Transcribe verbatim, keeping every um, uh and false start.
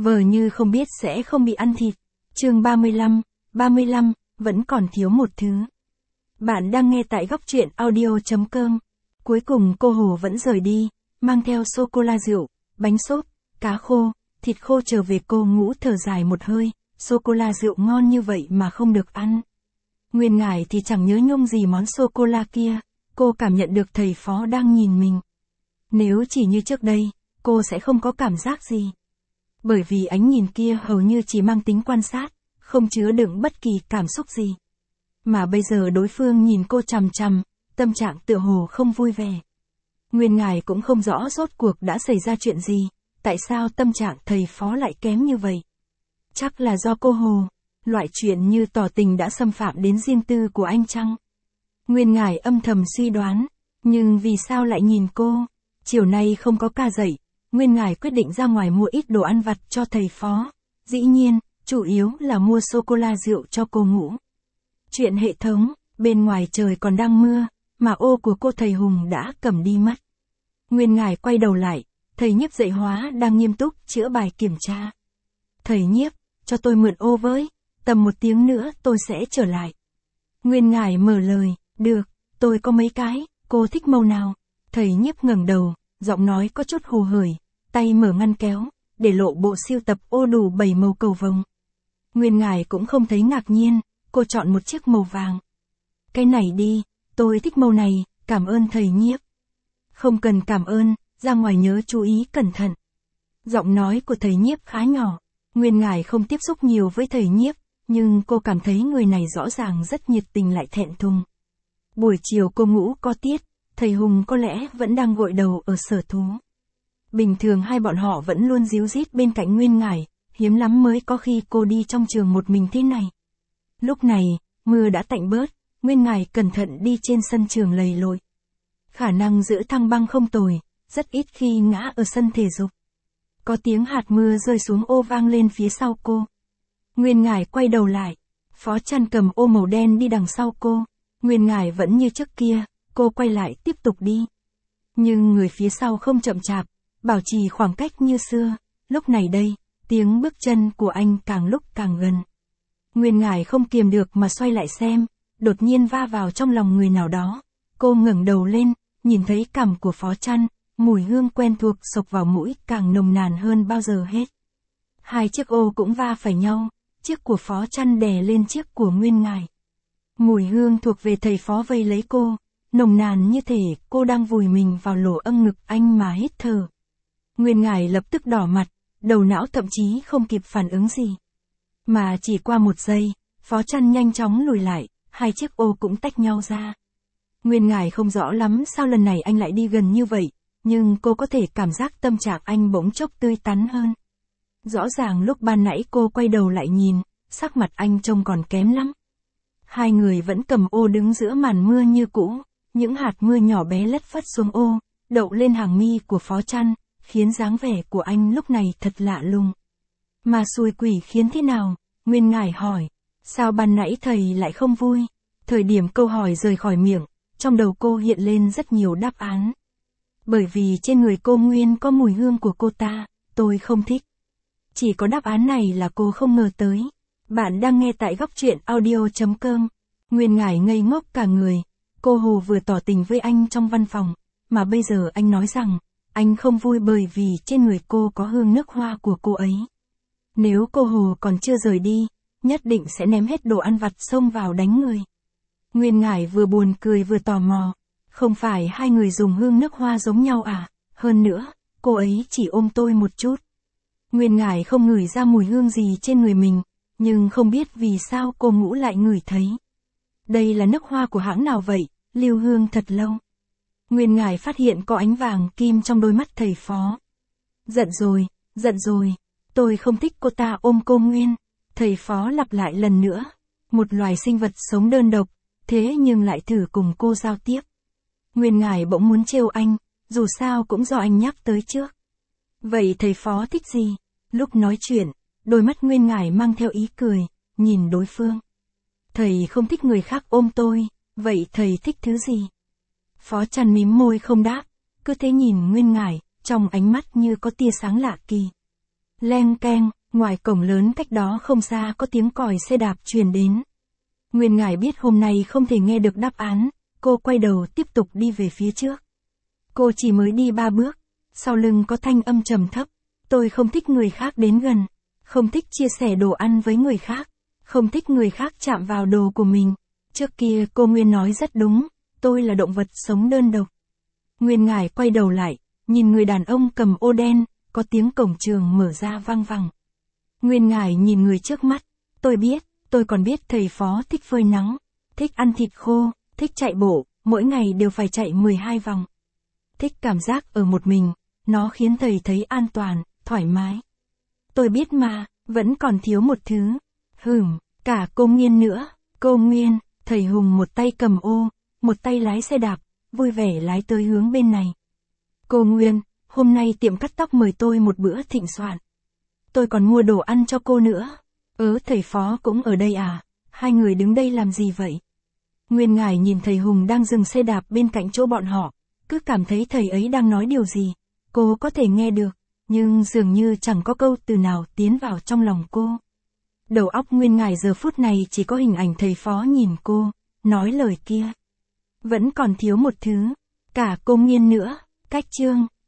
Vờ như không biết sẽ không bị ăn thịt. Chương ba mươi lăm, ba mươi lăm, vẫn còn thiếu một thứ. Bạn đang nghe tại góc truyện audio chấm com. Cuối cùng cô Hồ vẫn rời đi, mang theo sô-cô-la rượu, bánh xốp, cá khô, thịt khô trở về. Cô Ngũ thở dài một hơi, sô-cô-la rượu ngon như vậy mà không được ăn. Nguyên Ngải thì chẳng nhớ nhung gì món sô-cô-la kia, cô cảm nhận được thầy phó đang nhìn mình. Nếu chỉ như trước đây, cô sẽ không có cảm giác gì. Bởi vì ánh nhìn kia hầu như chỉ mang tính quan sát, không chứa đựng bất kỳ cảm xúc gì. Mà bây giờ đối phương nhìn cô chằm chằm, tâm trạng tựa hồ không vui vẻ. Nguyên Ngải cũng không rõ rốt cuộc đã xảy ra chuyện gì, tại sao tâm trạng thầy phó lại kém như vậy. Chắc là do cô Hồ, loại chuyện như tỏ tình đã xâm phạm đến riêng tư của anh chăng? Nguyên Ngải âm thầm suy đoán, nhưng vì sao lại nhìn cô? Chiều nay không có ca dạy, Nguyên Ngải quyết định ra ngoài mua ít đồ ăn vặt cho thầy phó. Dĩ nhiên, chủ yếu là mua sô-cô-la rượu cho cô Ngũ. Chuyện hệ thống, bên ngoài trời còn đang mưa, mà ô của cô thầy Hùng đã cầm đi mất. Nguyên Ngải quay đầu lại, thầy Nhiếp dạy hóa đang nghiêm túc chữa bài kiểm tra. Thầy Nhiếp, cho tôi mượn ô với, tầm một tiếng nữa tôi sẽ trở lại. Nguyên Ngải mở lời, được, tôi có mấy cái, cô thích màu nào? Thầy Nhiếp ngẩng đầu, giọng nói có chút hồ hởi, tay mở ngăn kéo, để lộ bộ siêu tập ô đủ bảy màu cầu vồng. Nguyên Ngải cũng không thấy ngạc nhiên, cô chọn một chiếc màu vàng. Cái này đi, tôi thích màu này, cảm ơn thầy Nhiếp. Không cần cảm ơn, ra ngoài nhớ chú ý cẩn thận. Giọng nói của thầy Nhiếp khá nhỏ, Nguyên Ngải không tiếp xúc nhiều với thầy Nhiếp, nhưng cô cảm thấy người này rõ ràng rất nhiệt tình lại thẹn thùng. Buổi chiều cô Ngũ có tiết, thầy Hùng có lẽ vẫn đang gội đầu ở sở thú. Bình thường hai bọn họ vẫn luôn díu dít bên cạnh Nguyên Ngải, hiếm lắm mới có khi cô đi trong trường một mình thế này. Lúc này, mưa đã tạnh bớt, Nguyên Ngải cẩn thận đi trên sân trường lầy lội. Khả năng giữ thăng băng không tồi, rất ít khi ngã ở sân thể dục. Có tiếng hạt mưa rơi xuống ô vang lên phía sau cô. Nguyên Ngải quay đầu lại, Phó Trăn cầm ô màu đen đi đằng sau cô. Nguyên Ngải vẫn như trước kia, cô quay lại tiếp tục đi. Nhưng người phía sau không chậm chạp, bảo trì khoảng cách như xưa. Lúc này đây, tiếng bước chân của anh càng lúc càng gần. Nguyên Ngải không kiềm được mà xoay lại xem, đột nhiên va vào trong lòng người nào đó. Cô ngẩng đầu lên, nhìn thấy cằm của Phó Trăn, mùi hương quen thuộc xộc vào mũi càng nồng nàn hơn bao giờ hết. Hai chiếc ô cũng va phải nhau, chiếc của Phó Trăn đè lên chiếc của Nguyên Ngải. Mùi hương thuộc về thầy phó vây lấy cô, nồng nàn như thể cô đang vùi mình vào lỗ âm ngực anh mà hít thở. Nguyên Ngải lập tức đỏ mặt, đầu não thậm chí không kịp phản ứng gì. Mà chỉ qua một giây, Phó Trăn nhanh chóng lùi lại, hai chiếc ô cũng tách nhau ra. Nguyên Ngải không rõ lắm sao lần này anh lại đi gần như vậy, nhưng cô có thể cảm giác tâm trạng anh bỗng chốc tươi tắn hơn. Rõ ràng lúc ban nãy cô quay đầu lại nhìn, sắc mặt anh trông còn kém lắm. Hai người vẫn cầm ô đứng giữa màn mưa như cũ, những hạt mưa nhỏ bé lất phất xuống ô, đậu lên hàng mi của Phó Trăn, khiến dáng vẻ của anh lúc này thật lạ lùng. Mà xui quỷ khiến thế nào? Nguyên Ngải hỏi. Sao ban nãy thầy lại không vui? Thời điểm câu hỏi rời khỏi miệng, trong đầu cô hiện lên rất nhiều đáp án. Bởi vì trên người cô Nguyên có mùi hương của cô ta, tôi không thích. Chỉ có đáp án này là cô không ngờ tới. Bạn đang nghe tại góc truyện audio chấm com. Nguyên Ngải ngây ngốc cả người. Cô Hồ vừa tỏ tình với anh trong văn phòng, mà bây giờ anh nói rằng, anh không vui bởi vì trên người cô có hương nước hoa của cô ấy. Nếu cô Hồ còn chưa rời đi, nhất định sẽ ném hết đồ ăn vặt xông vào đánh người. Nguyên Ngải vừa buồn cười vừa tò mò. Không phải hai người dùng hương nước hoa giống nhau à? Hơn nữa, cô ấy chỉ ôm tôi một chút. Nguyên Ngải không ngửi ra mùi hương gì trên người mình, nhưng không biết vì sao cô Ngũ lại ngửi thấy. Đây là nước hoa của hãng nào vậy? Lưu hương thật lâu. Nguyên Ngải phát hiện có ánh vàng kim trong đôi mắt thầy phó. Giận rồi, giận rồi, tôi không thích cô ta ôm cô Nguyên. Thầy phó lặp lại lần nữa. Một loài sinh vật sống đơn độc, thế nhưng lại thử cùng cô giao tiếp. Nguyên Ngải bỗng muốn trêu anh, dù sao cũng do anh nhắc tới trước. Vậy thầy phó thích gì? Lúc nói chuyện, đôi mắt Nguyên Ngải mang theo ý cười, nhìn đối phương. Thầy không thích người khác ôm tôi, vậy thầy thích thứ gì? Phó Trăn mím môi không đáp, cứ thế nhìn Nguyên Ngải, trong ánh mắt như có tia sáng lạ kỳ. Leng keng, ngoài cổng lớn cách đó không xa có tiếng còi xe đạp truyền đến. Nguyên Ngải biết hôm nay không thể nghe được đáp án, cô quay đầu tiếp tục đi về phía trước. Cô chỉ mới đi ba bước, sau lưng có thanh âm trầm thấp. Tôi không thích người khác đến gần, không thích chia sẻ đồ ăn với người khác, không thích người khác chạm vào đồ của mình. Trước kia cô Nguyên nói rất đúng, tôi là động vật sống đơn độc. Nguyên Ngải quay đầu lại, nhìn người đàn ông cầm ô đen, có tiếng cổng trường mở ra vang vẳng. Nguyên Ngải nhìn người trước mắt, tôi biết, tôi còn biết thầy Phó thích phơi nắng, thích ăn thịt khô, thích chạy bộ, mỗi ngày đều phải chạy mười hai vòng. Thích cảm giác ở một mình, nó khiến thầy thấy an toàn, thoải mái. Tôi biết mà, vẫn còn thiếu một thứ. Hửm, cả cô Nguyên nữa, cô Nguyên, thầy Hùng một tay cầm ô, một tay lái xe đạp, vui vẻ lái tới hướng bên này. Cô Nguyên, hôm nay tiệm cắt tóc mời tôi một bữa thịnh soạn. Tôi còn mua đồ ăn cho cô nữa. Ớ thầy Phó cũng ở đây à? Hai người đứng đây làm gì vậy? Nguyên Ngải nhìn thầy Hùng đang dừng xe đạp bên cạnh chỗ bọn họ, cứ cảm thấy thầy ấy đang nói điều gì. Cô có thể nghe được, nhưng dường như chẳng có câu từ nào tiến vào trong lòng cô. Đầu óc Nguyên Ngải giờ phút này chỉ có hình ảnh thầy Phó nhìn cô, nói lời kia. Vẫn còn thiếu một thứ, cả cô Nguyên nữa, cách chương.